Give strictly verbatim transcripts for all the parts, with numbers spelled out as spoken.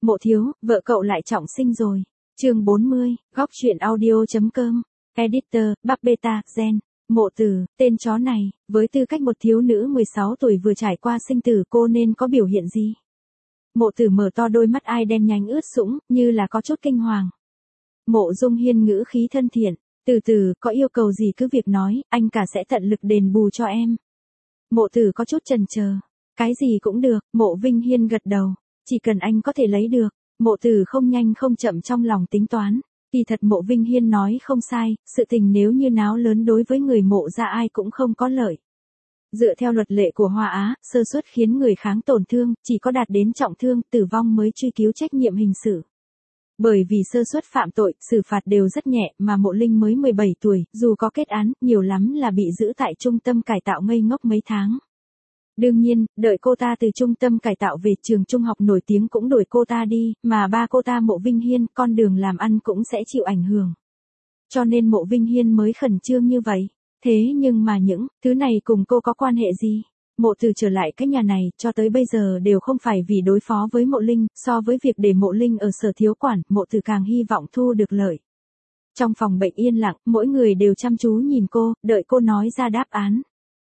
Mộ thiếu, vợ cậu lại trọng sinh rồi. Chương bốn mươi, góc truyện audio.com. Editor, Bắc Beta, Gen. Mộ Tử, tên chó này, với tư cách một thiếu nữ mười sáu tuổi vừa trải qua sinh tử cô nên có biểu hiện gì? Mộ Tử mở to đôi mắt ai đen nhánh ướt sũng, như là có chút kinh hoàng. Mộ Dung Hiên ngữ khí thân thiện, từ từ, có yêu cầu gì cứ việc nói, anh cả sẽ tận lực đền bù cho em. Mộ Tử có chút chần chờ. Cái gì cũng được, Mộ Vinh Hiên gật đầu. Chỉ cần anh có thể lấy được. Mộ Tử không nhanh không chậm trong lòng tính toán. Kỳ thật Mộ Vinh Hiên nói không sai, sự tình nếu như náo lớn đối với người Mộ gia ai cũng không có lợi. Dựa theo luật lệ của Hoa Á, sơ suất khiến người kháng tổn thương, chỉ có đạt đến trọng thương, tử vong mới truy cứu trách nhiệm hình sự. Bởi vì sơ suất phạm tội, xử phạt đều rất nhẹ, mà Mộ Linh mới mười bảy tuổi, dù có kết án, nhiều lắm là bị giữ tại trung tâm cải tạo ngây ngốc mấy tháng. Đương nhiên, đợi cô ta từ trung tâm cải tạo về trường trung học nổi tiếng cũng đuổi cô ta đi, mà ba cô ta Mộ Vinh Hiên, con đường làm ăn cũng sẽ chịu ảnh hưởng. Cho nên Mộ Vinh Hiên mới khẩn trương như vậy. Thế nhưng mà những thứ này cùng cô có quan hệ gì? Mộ Tử trở lại cái nhà này, cho tới bây giờ đều không phải vì đối phó với Mộ Linh, so với việc để Mộ Linh ở sở thiếu quản, Mộ Tử càng hy vọng thu được lợi. Trong phòng bệnh yên lặng, mỗi người đều chăm chú nhìn cô, đợi cô nói ra đáp án.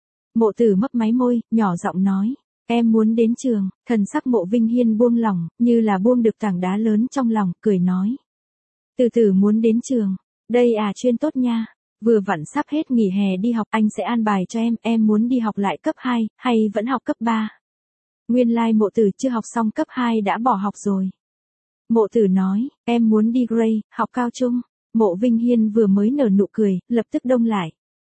Mộ Tử mấp máy môi, nhỏ giọng nói, em muốn đến trường. Thần sắc Mộ Vinh Hiên buông lỏng, như là buông được tảng đá lớn trong lòng, cười nói. Từ từ muốn đến trường, đây à chuyên tốt nha. Vừa vặn sắp hết nghỉ hè đi học, anh sẽ an bài cho em, em muốn đi học lại cấp hai, hay vẫn học cấp ba? Nguyên lai like Mộ Tử chưa học xong cấp hai đã bỏ học rồi. Mộ Tử nói, em muốn đi Gray, học cao trung. Mộ Vinh Hiên vừa mới nở nụ cười, lập tức đông lại.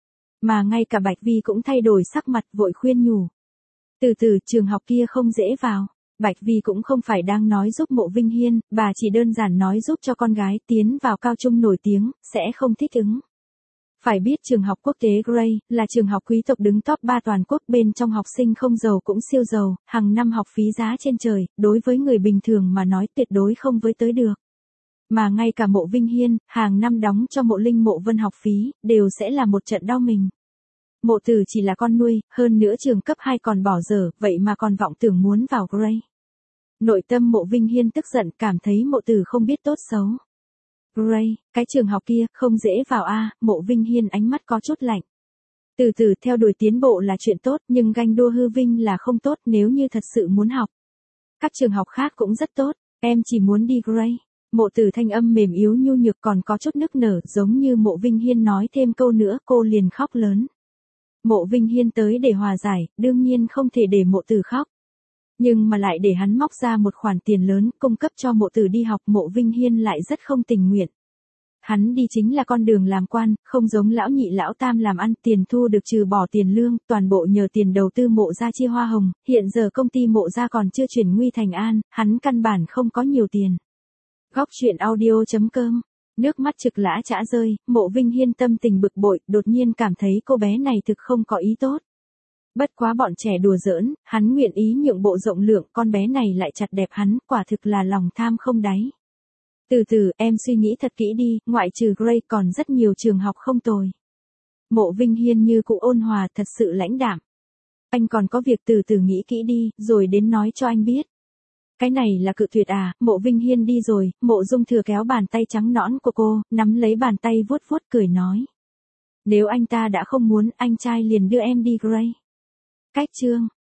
Mà ngay cả Bạch Vi cũng thay đổi sắc mặt, vội khuyên nhủ. Từ từ, trường học kia không dễ vào. Bạch Vi cũng không phải đang nói giúp Mộ Vinh Hiên, bà chỉ đơn giản nói giúp cho con gái tiến vào cao trung nổi tiếng, sẽ không thích ứng. Phải biết trường học quốc tế Gray, là trường học quý tộc đứng top ba toàn quốc, bên trong học sinh không giàu cũng siêu giàu, hàng năm học phí giá trên trời, đối với người bình thường mà nói tuyệt đối không với tới được. Mà ngay cả Mộ Vinh Hiên, hàng năm đóng cho Mộ Linh Mộ Vân học phí, đều sẽ là một trận đau mình. Mộ Tử chỉ là con nuôi, hơn nữa trường cấp hai còn bỏ dở, vậy mà còn vọng tưởng muốn vào Gray. Nội tâm Mộ Vinh Hiên tức giận, cảm thấy Mộ Tử không biết tốt xấu. Gray, cái trường học kia, không dễ vào a. Mộ Vinh Hiên ánh mắt có chút lạnh. Từ từ theo đuổi tiến bộ là chuyện tốt, nhưng ganh đua hư vinh là không tốt nếu như thật sự muốn học. Các trường học khác cũng rất tốt, em chỉ muốn đi Gray. Mộ Tử thanh âm mềm yếu nhu nhược còn có chút nức nở, giống như Mộ Vinh Hiên nói thêm câu nữa cô liền khóc lớn. Mộ Vinh Hiên tới để hòa giải, đương nhiên không thể để Mộ Tử khóc. Nhưng mà lại để hắn móc ra một khoản tiền lớn cung cấp cho Mộ Tử đi học, Mộ Vinh Hiên lại rất không tình nguyện. Hắn đi chính là con đường làm quan, không giống lão nhị lão tam làm ăn, tiền thu được trừ bỏ tiền lương, toàn bộ nhờ tiền đầu tư Mộ gia chia hoa hồng, hiện giờ công ty Mộ gia còn chưa chuyển nguy thành an, hắn căn bản không có nhiều tiền. Góc truyện audio.com. Nước mắt trực lã chã rơi, Mộ Vinh Hiên tâm tình bực bội, đột nhiên cảm thấy cô bé này thực không có ý tốt. Bất quá bọn trẻ đùa giỡn, hắn nguyện ý nhượng bộ rộng lượng, con bé này lại chặt đẹp hắn, quả thực là lòng tham không đáy. Từ từ, em suy nghĩ thật kỹ đi, ngoại trừ Gray còn rất nhiều trường học không tồi. Mộ Vinh Hiên như cụ ôn hòa, thật sự lãnh đạm. Anh còn có việc từ từ nghĩ kỹ đi, rồi đến nói cho anh biết. Cái này là cự tuyệt à? Mộ Vinh Hiên đi rồi, Mộ Dung Thừa kéo bàn tay trắng nõn của cô, nắm lấy bàn tay vuốt vuốt cười nói. Nếu anh ta đã không muốn, anh trai liền đưa em đi Gray. Cách chương.